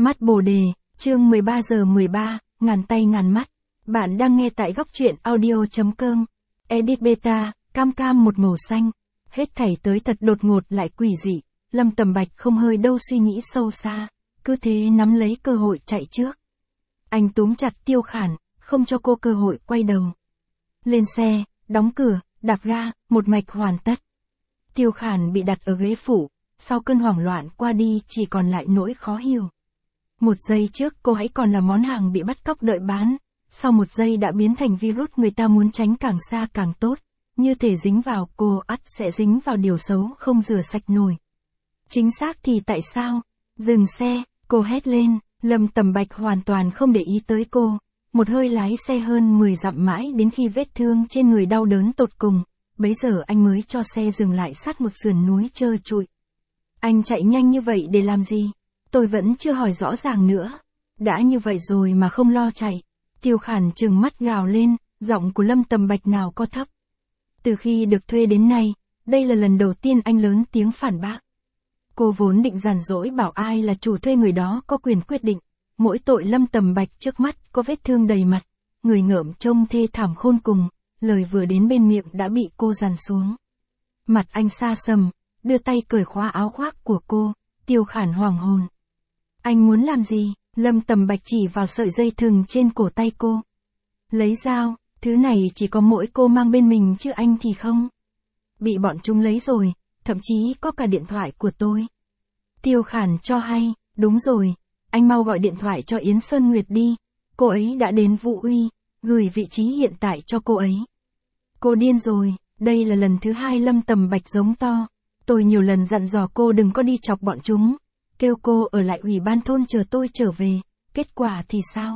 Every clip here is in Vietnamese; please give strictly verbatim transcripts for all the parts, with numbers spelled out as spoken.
Mắt Bồ Đề, chương mười ba giờ mười ba, ngàn tay ngàn mắt. Bạn đang nghe tại góc truyện audio.com. Edit beta, cam cam một màu xanh. Hết thảy tới thật đột ngột lại quỷ dị. Lâm Tầm Bạch không hơi đâu suy nghĩ sâu xa. Cứ thế nắm lấy cơ hội chạy trước. Anh túm chặt Tiêu Khản, không cho cô cơ hội quay đầu. Lên xe, đóng cửa, đạp ga, một mạch hoàn tất. Tiêu Khản bị đặt ở ghế phụ. Sau cơn hoảng loạn qua đi chỉ còn lại nỗi khó hiểu. Một giây trước cô hãy còn là món hàng bị bắt cóc đợi bán, sau một giây đã biến thành virus người ta muốn tránh càng xa càng tốt, như thể dính vào cô ắt sẽ dính vào điều xấu không rửa sạch nổi. Chính xác thì tại sao? Dừng xe, cô hét lên, Lâm Tầm Bạch hoàn toàn không để ý tới cô, một hơi lái xe hơn mười dặm mãi đến khi vết thương trên người đau đớn tột cùng, bấy giờ anh mới cho xe dừng lại sát một sườn núi trơ trụi. Anh chạy nhanh như vậy để làm gì? Tôi vẫn chưa hỏi rõ ràng nữa. Đã như vậy rồi mà không lo chạy. Tiêu Khản trừng mắt gào lên, giọng của Lâm Tầm Bạch nào có thấp. Từ khi được thuê đến nay, đây là lần đầu tiên anh lớn tiếng phản bác. Cô vốn định giàn dỗi bảo ai là chủ thuê người đó có quyền quyết định. Mỗi tội Lâm Tầm Bạch trước mắt có vết thương đầy mặt, người ngợm trông thê thảm khôn cùng, lời vừa đến bên miệng đã bị cô dằn xuống. Mặt anh xa sầm, đưa tay cởi khóa áo khoác của cô, Tiêu Khản hoàng hồn. Anh muốn làm gì? Lâm Tầm Bạch chỉ vào sợi dây thừng trên cổ tay cô. Lấy dao, thứ này chỉ có mỗi cô mang bên mình chứ anh thì không. Bị bọn chúng lấy rồi, thậm chí có cả điện thoại của tôi. Tiêu Khản cho hay, đúng rồi, anh mau gọi điện thoại cho Yến Sơn Nguyệt đi. Cô ấy đã đến Vũ Uy, gửi vị trí hiện tại cho cô ấy. Cô điên rồi, đây là lần thứ hai Lâm Tầm Bạch giống to. Tôi nhiều lần dặn dò cô đừng có đi chọc bọn chúng. Kêu cô ở lại ủy ban thôn chờ tôi trở về, kết quả thì sao?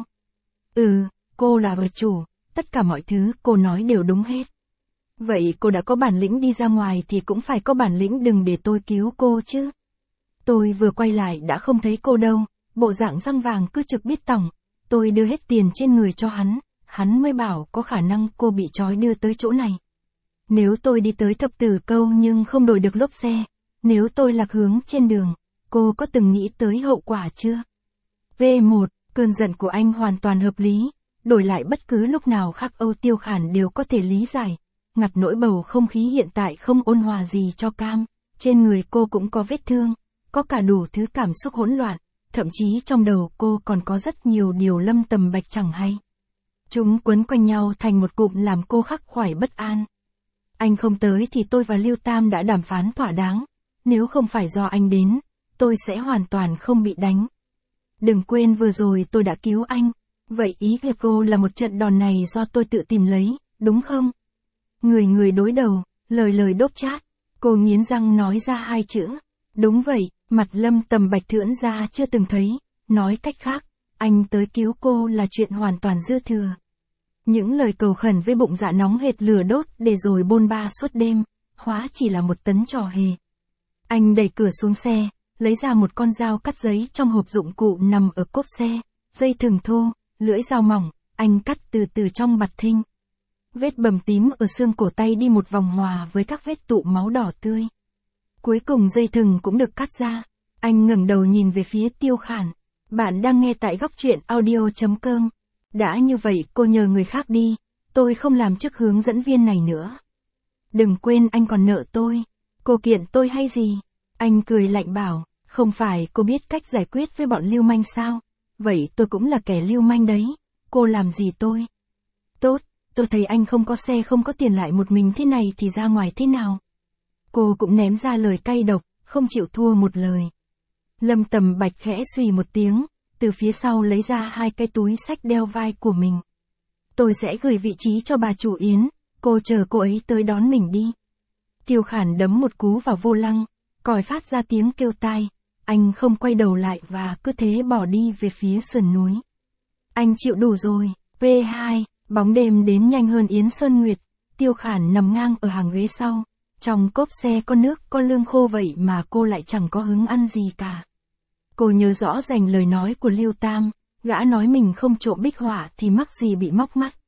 Ừ, cô là vợ chủ, tất cả mọi thứ cô nói đều đúng hết. Vậy cô đã có bản lĩnh đi ra ngoài thì cũng phải có bản lĩnh đừng để tôi cứu cô chứ. Tôi vừa quay lại đã không thấy cô đâu, bộ dạng răng vàng cứ trực biết tỏng. Tôi đưa hết tiền trên người cho hắn, hắn mới bảo có khả năng cô bị trói đưa tới chỗ này. Nếu tôi đi tới Thập Tử Câu nhưng không đổi được lốp xe, nếu tôi lạc hướng trên đường, cô có từng nghĩ tới hậu quả chưa? V một, cơn giận của anh hoàn toàn hợp lý, đổi lại bất cứ lúc nào khác Âu Tiêu Khản đều có thể lý giải. Ngặt nỗi bầu không khí hiện tại không ôn hòa gì cho Cam, trên người cô cũng có vết thương, có cả đủ thứ cảm xúc hỗn loạn, thậm chí trong đầu cô còn có rất nhiều điều Lâm Tầm Bạch chẳng hay. Chúng quấn quanh nhau thành một cụm làm cô khắc khoải bất an. Anh không tới thì tôi và Lưu Tam đã đàm phán thỏa đáng, nếu không phải do anh đến, tôi sẽ hoàn toàn không bị đánh. Đừng quên vừa rồi tôi đã cứu anh, vậy ý của cô là một trận đòn này do tôi tự tìm lấy, đúng không? Người người đối đầu, lời lời đốt chát, cô nghiến răng nói ra hai chữ. Đúng vậy, mặt Lâm Tầm Bạch thưỡn ra chưa từng thấy, nói cách khác, anh tới cứu cô là chuyện hoàn toàn dư thừa. Những lời cầu khẩn với bụng dạ nóng hệt lửa đốt để rồi bôn ba suốt đêm, hóa chỉ là một tấn trò hề. Anh đẩy cửa xuống xe, lấy ra một con dao cắt giấy trong hộp dụng cụ nằm ở cốp xe, dây thừng thô, lưỡi dao mỏng, anh cắt từ từ trong bạt thinh. Vết bầm tím ở xương cổ tay đi một vòng hòa với các vết tụ máu đỏ tươi. Cuối cùng dây thừng cũng được cắt ra, anh ngẩng đầu nhìn về phía Tiêu Khản. Bạn đang nghe tại góc truyện audio.com. Đã như vậy cô nhờ người khác đi, tôi không làm chức hướng dẫn viên này nữa. Đừng quên anh còn nợ tôi, cô kiện tôi hay gì? Anh cười lạnh bảo, không phải cô biết cách giải quyết với bọn lưu manh sao? Vậy tôi cũng là kẻ lưu manh đấy, cô làm gì tôi? Tốt, tôi thấy anh không có xe không có tiền lại một mình thế này thì ra ngoài thế nào? Cô cũng ném ra lời cay độc, không chịu thua một lời. Lâm Tầm Bạch khẽ xùy một tiếng, từ phía sau lấy ra hai cái túi xách đeo vai của mình. Tôi sẽ gửi vị trí cho bà chủ Yến, cô chờ cô ấy tới đón mình đi. Tiêu Khản đấm một cú vào vô lăng, còi phát ra tiếng kêu tai, anh không quay đầu lại và cứ thế bỏ đi về phía sườn núi. Anh chịu đủ rồi. V hai, bóng đêm đến nhanh hơn Yến Sơn Nguyệt, Tiêu Khản nằm ngang ở hàng ghế sau, trong cốp xe có nước có lương khô vậy mà cô lại chẳng có hứng ăn gì cả. Cô nhớ rõ rành lời nói của Lưu Tam, gã nói mình không trộm bích họa thì mắc gì bị móc mắt.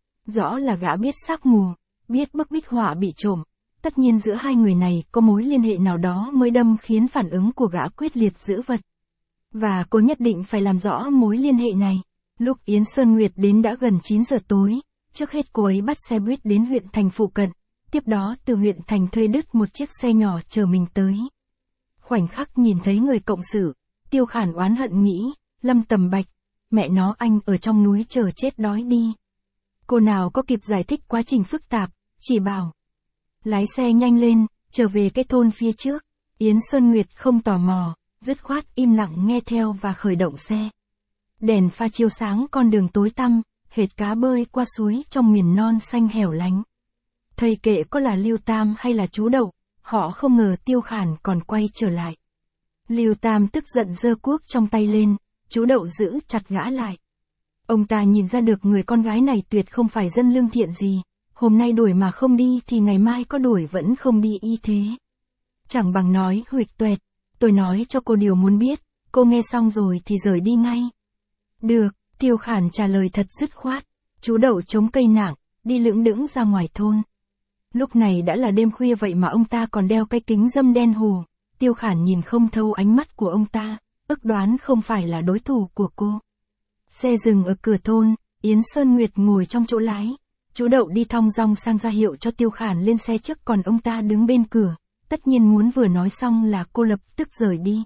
Rõ là gã biết sắc mù, biết bức bích họa bị trộm, tất nhiên giữa hai người này có mối liên hệ nào đó mới đâm khiến phản ứng của gã quyết liệt dữ vật. Và cô nhất định phải làm rõ mối liên hệ này. Lúc Yến Sơn Nguyệt đến đã gần chín giờ tối, trước hết cô ấy bắt xe buýt đến huyện thành phụ cận, tiếp đó từ huyện thành thuê đứt một chiếc xe nhỏ chờ mình tới. Khoảnh khắc nhìn thấy người cộng sự, Tiêu Khản oán hận nghĩ, Lâm Tầm Bạch, mẹ nó anh ở trong núi chờ chết đói đi. Cô nào có kịp giải thích quá trình phức tạp, chỉ bảo. Lái xe nhanh lên, trở về cái thôn phía trước. Yến Sơn Nguyệt không tò mò, dứt khoát im lặng nghe theo và khởi động xe. Đèn pha chiếu sáng con đường tối tăm, hệt cá bơi qua suối trong miền non xanh hẻo lánh. Thầy kệ có là Lưu Tam hay là chú Đậu, họ không ngờ Tiêu Khản còn quay trở lại. Lưu Tam tức giận giơ cuốc trong tay lên, chú Đậu giữ chặt gã lại. Ông ta nhìn ra được người con gái này tuyệt không phải dân lương thiện gì, hôm nay đuổi mà không đi thì ngày mai có đuổi vẫn không đi y thế. Chẳng bằng nói huỵch toẹt, tôi nói cho cô điều muốn biết, cô nghe xong rồi thì rời đi ngay. Được, Tiêu Khản trả lời thật dứt khoát, chú Đậu chống cây nặng, đi lững đững ra ngoài thôn. Lúc này đã là đêm khuya vậy mà ông ta còn đeo cái kính râm đen hù, Tiêu Khản nhìn không thấu ánh mắt của ông ta, ức đoán không phải là đối thủ của cô. Xe dừng ở cửa thôn, Yến Sơn Nguyệt ngồi trong chỗ lái, chú Đậu đi thong dong sang ra hiệu cho Tiêu Khản lên xe trước còn ông ta đứng bên cửa, tất nhiên muốn vừa nói xong là cô lập tức rời đi.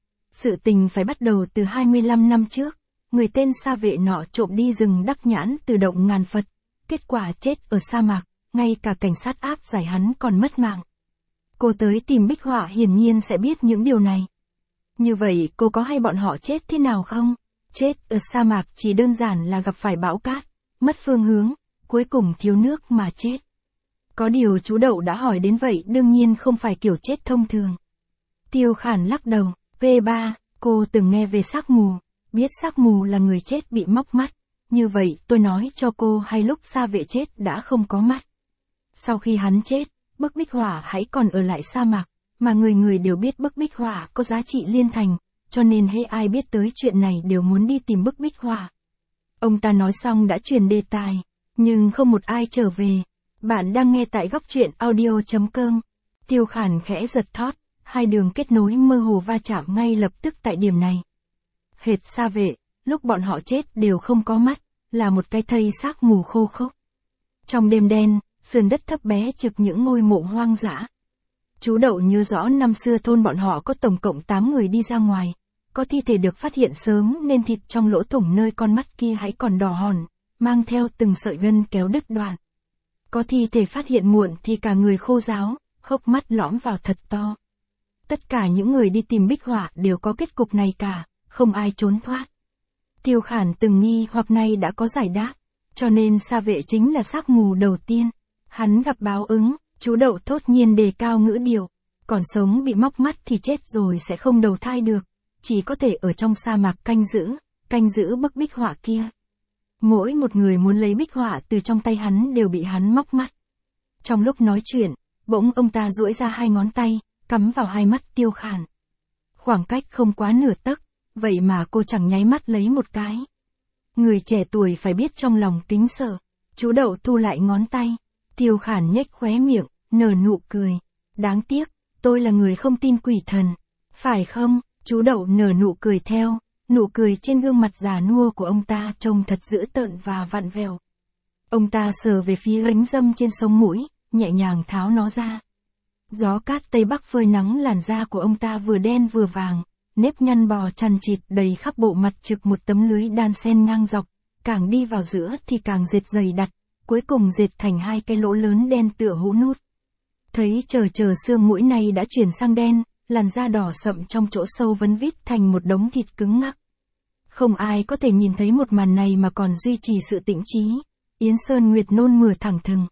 Sự tình phải bắt đầu từ hai mươi lăm năm trước, người tên Sa Vệ nọ trộm đi rừng Đắc Nhãn từ động Ngàn Phật, kết quả chết ở sa mạc, ngay cả cảnh sát áp giải hắn còn mất mạng. Cô tới tìm Bích Họa hiển nhiên sẽ biết những điều này. Như vậy cô có hay bọn họ chết thế nào không? Chết ở sa mạc chỉ đơn giản là gặp phải bão cát, mất phương hướng, cuối cùng thiếu nước mà chết. Có điều chú Đậu đã hỏi đến vậy đương nhiên không phải kiểu chết thông thường. Tiêu Khản lắc đầu, V ba, cô từng nghe về xác mù, biết xác mù là người chết bị móc mắt, như vậy tôi nói cho cô hay lúc Sa Vệ chết đã không có mắt. Sau khi hắn chết, bức Bích Họa hãy còn ở lại sa mạc, mà người người đều biết bức Bích Họa có giá trị liên thành, cho nên hễ ai biết tới chuyện này đều muốn đi tìm bức Bích Họa. Ông ta nói xong đã chuyển đề tài, nhưng không một ai trở về. Bạn đang nghe tại góc truyện audio chấm com. Tiêu Khản khẽ giật thót, hai đường kết nối mơ hồ va chạm ngay lập tức tại điểm này. Hệt Sa Vệ, lúc bọn họ chết đều không có mắt, là một cái thây xác mù khô khốc. Trong đêm đen, sườn đất thấp bé trực những ngôi mộ hoang dã. Chú Đậu nhớ rõ năm xưa thôn bọn họ có tổng cộng tám người đi ra ngoài, có thi thể được phát hiện sớm nên thịt trong lỗ thủng nơi con mắt kia hãy còn đỏ hòn, mang theo từng sợi gân kéo đứt đoạn. Có thi thể phát hiện muộn thì cả người khô ráo, hốc mắt lõm vào thật to. Tất cả những người đi tìm Bích Họa đều có kết cục này cả, không ai trốn thoát. Tiêu Khản từng nghi hoặc nay đã có giải đáp, cho nên Sa Vệ chính là xác mù đầu tiên. Hắn gặp báo ứng, chú Đậu thốt nhiên đề cao ngữ điệu, còn sống bị móc mắt thì chết rồi sẽ không đầu thai được, chỉ có thể ở trong sa mạc canh giữ, canh giữ bức Bích Họa kia. Mỗi một người muốn lấy Bích Họa từ trong tay hắn đều bị hắn móc mắt. Trong lúc nói chuyện, bỗng ông ta duỗi ra hai ngón tay, cắm vào hai mắt Tiêu Khản. Khoảng cách không quá nửa tấc, vậy mà cô chẳng nháy mắt lấy một cái. Người trẻ tuổi phải biết trong lòng kính sợ. Chú Đậu thu lại ngón tay. Tiêu Khản nhếch khóe miệng, nở nụ cười. Đáng tiếc, tôi là người không tin quỷ thần. Phải không? Chú Đậu nở nụ cười theo. Nụ cười trên gương mặt già nua của ông ta trông thật dữ tợn và vặn vẹo. Ông ta sờ về phía gánh râm trên sống mũi, nhẹ nhàng tháo nó ra. Gió cát tây bắc phơi nắng làn da của ông ta vừa đen vừa vàng, nếp nhăn bò chằn chịt đầy khắp bộ mặt trực một tấm lưới đan xen ngang dọc, càng đi vào giữa thì càng dệt dày đặc, cuối cùng dệt thành hai cái lỗ lớn đen tựa hũ nút. Thấy chờ chờ xương mũi này đã chuyển sang đen, làn da đỏ sậm trong chỗ sâu vấn vít thành một đống thịt cứng ngắc. Không ai có thể nhìn thấy một màn này mà còn duy trì sự tĩnh trí. Yến Sơn Nguyệt nôn mửa thẳng thừng.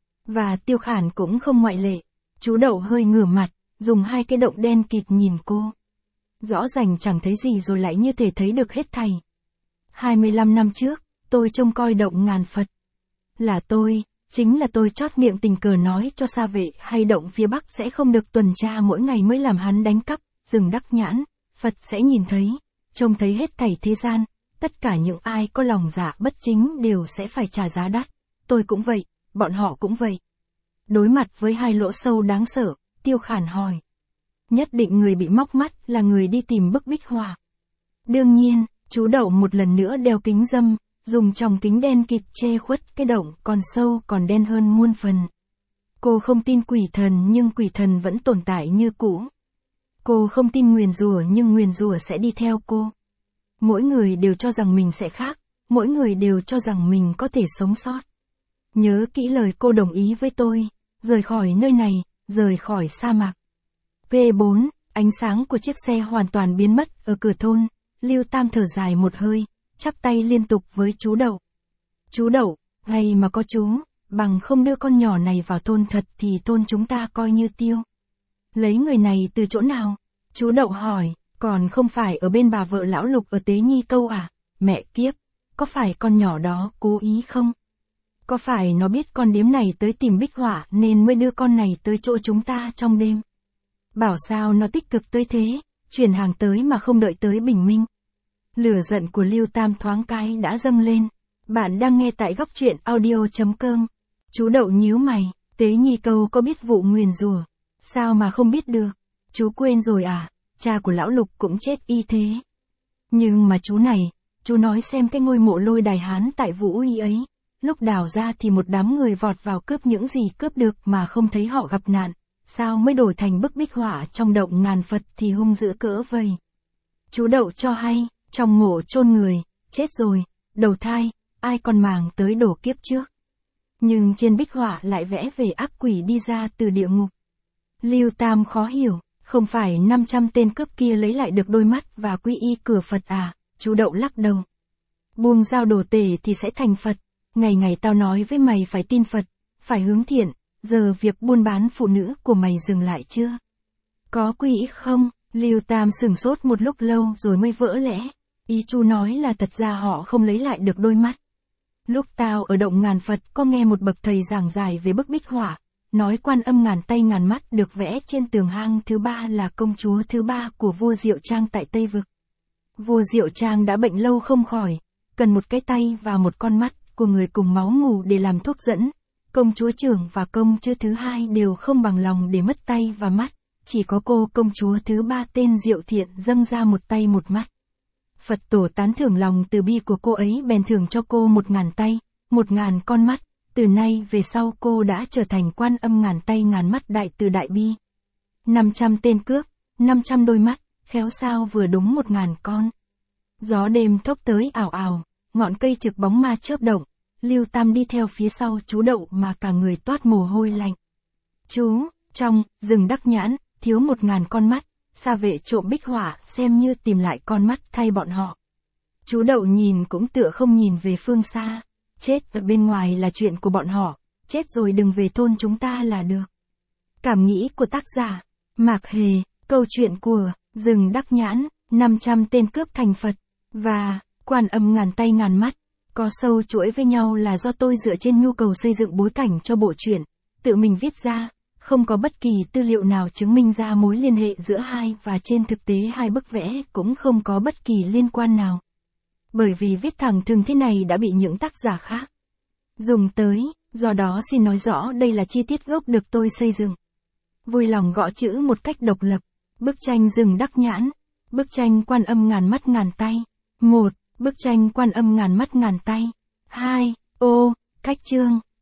Và Tiêu Khản cũng không ngoại lệ. Chú Đậu hơi ngửa mặt, dùng hai cái động đen kịt nhìn cô. Rõ ràng chẳng thấy gì rồi lại như thể thấy được hết thảy. hai mươi lăm năm trước, tôi trông coi động Ngàn Phật. Là tôi, chính là tôi chót miệng tình cờ nói cho Sa Vệ hay động phía Bắc sẽ không được tuần tra mỗi ngày mới làm hắn đánh cắp, rừng Đắc Nhãn, Phật sẽ nhìn thấy, trông thấy hết thảy thế gian, tất cả những ai có lòng dạ bất chính đều sẽ phải trả giá đắt. Tôi cũng vậy, bọn họ cũng vậy. Đối mặt với hai lỗ sâu đáng sợ, Tiêu Khản hỏi. Nhất định người bị móc mắt là người đi tìm bức Bích Họa. Đương nhiên, chú Đậu một lần nữa đeo kính râm, dùng tròng kính đen kịt che khuất cái động còn sâu còn đen hơn muôn phần. Cô không tin quỷ thần nhưng quỷ thần vẫn tồn tại như cũ. Cô không tin nguyền rủa nhưng nguyền rủa sẽ đi theo cô. Mỗi người đều cho rằng mình sẽ khác, mỗi người đều cho rằng mình có thể sống sót. Nhớ kỹ lời cô đồng ý với tôi, rời khỏi nơi này, rời khỏi sa mạc. P bốn, ánh sáng của chiếc xe hoàn toàn biến mất ở cửa thôn, Lưu Tam thở dài một hơi, chắp tay liên tục với chú Đậu. Chú Đậu, hay mà có chú, bằng không đưa con nhỏ này vào thôn thật thì thôn chúng ta coi như tiêu. Lấy người này từ chỗ nào? Chú Đậu hỏi, còn không phải ở bên bà vợ lão Lục ở Tế Nhi Câu à? Mẹ kiếp, có phải con nhỏ đó cố ý không? Có phải nó biết con điếm này tới tìm Bích Họa nên mới đưa con này tới chỗ chúng ta trong đêm? Bảo sao nó tích cực tới thế, chuyển hàng tới mà không đợi tới bình minh. Lửa giận của Lưu Tam thoáng cái đã dâng lên. Bạn đang nghe tại góc truyện audio chấm com. Chú Đậu nhíu mày, Tế Nhi Câu có biết vụ nguyền rủa? Sao mà không biết được? Chú quên rồi à? Cha của lão Lục cũng chết y thế. Nhưng mà chú này, chú nói xem cái ngôi mộ Lôi Đài Hán tại Vũ Uy ấy, lúc đào ra thì một đám người vọt vào cướp những gì cướp được mà không thấy họ gặp nạn, sao mới đổi thành bức bích họa trong động ngàn Phật thì hung dữ cỡ vầy. Chú Đậu cho hay, trong mộ chôn người, chết rồi, đầu thai, ai còn màng tới đổ kiếp trước. Nhưng trên bích họa lại vẽ về ác quỷ đi ra từ địa ngục. Lưu Tam khó hiểu, không phải năm trăm tên cướp kia lấy lại được đôi mắt và quy y cửa Phật à? Chú Đậu lắc đầu. Buông dao đổ tể thì sẽ thành Phật. Ngày ngày tao nói với mày phải tin Phật, phải hướng thiện, giờ việc buôn bán phụ nữ của mày dừng lại chưa? Có quy y không? Lưu Tam sửng sốt một lúc lâu rồi mới vỡ lẽ. Ý chú nói là thật ra họ không lấy lại được đôi mắt. Lúc tao ở động ngàn Phật có nghe một bậc thầy giảng giải về bức bích họa, nói Quan Âm ngàn tay ngàn mắt được vẽ trên tường hang thứ ba là công chúa thứ ba của vua Diệu Trang tại Tây Vực. Vua Diệu Trang đã bệnh lâu không khỏi, cần một cái tay và một con mắt của người cùng máu mủ để làm thuốc dẫn. Công chúa trưởng và công chúa thứ hai đều không bằng lòng để mất tay và mắt, chỉ có cô công chúa thứ ba tên Diệu Thiện dâng ra một tay một mắt. Phật tổ tán thưởng lòng từ bi của cô ấy bèn thưởng cho cô một ngàn tay, một ngàn con mắt. Từ nay về sau cô đã trở thành Quan Âm ngàn tay ngàn mắt đại từ đại bi. năm trăm tên cướp, năm trăm đôi mắt, khéo sao vừa đúng một ngàn con. Gió đêm thốc tới ảo ảo, ngọn cây trực bóng ma chớp động, Lưu Tam đi theo phía sau chú Đậu mà cả người toát mồ hôi lạnh. Chú, trong rừng Đắc Nhãn, thiếu một ngàn con mắt, Sa Vệ trộm bích họa xem như tìm lại con mắt thay bọn họ. Chú Đậu nhìn cũng tựa không nhìn về phương xa. Chết ở bên ngoài là chuyện của bọn họ, chết rồi đừng về thôn chúng ta là được. Cảm nghĩ của tác giả, Mạc Hề, câu chuyện của rừng Đắc Nhãn, năm trăm tên cướp thành Phật, và Quan Âm ngàn tay ngàn mắt, có sâu chuỗi với nhau là do tôi dựa trên nhu cầu xây dựng bối cảnh cho bộ truyện, tự mình viết ra, không có bất kỳ tư liệu nào chứng minh ra mối liên hệ giữa hai và trên thực tế hai bức vẽ cũng không có bất kỳ liên quan nào. Bởi vì viết thẳng thừng thế này đã bị những tác giả khác dùng tới, do đó xin nói rõ đây là chi tiết gốc được tôi xây dựng. Vui lòng gõ chữ một cách độc lập. Bức tranh rừng Đắc Nhãn. Bức tranh Quan Âm ngàn mắt ngàn tay. một. Bức tranh Quan Âm ngàn mắt ngàn tay. hai. Ô, cách chương.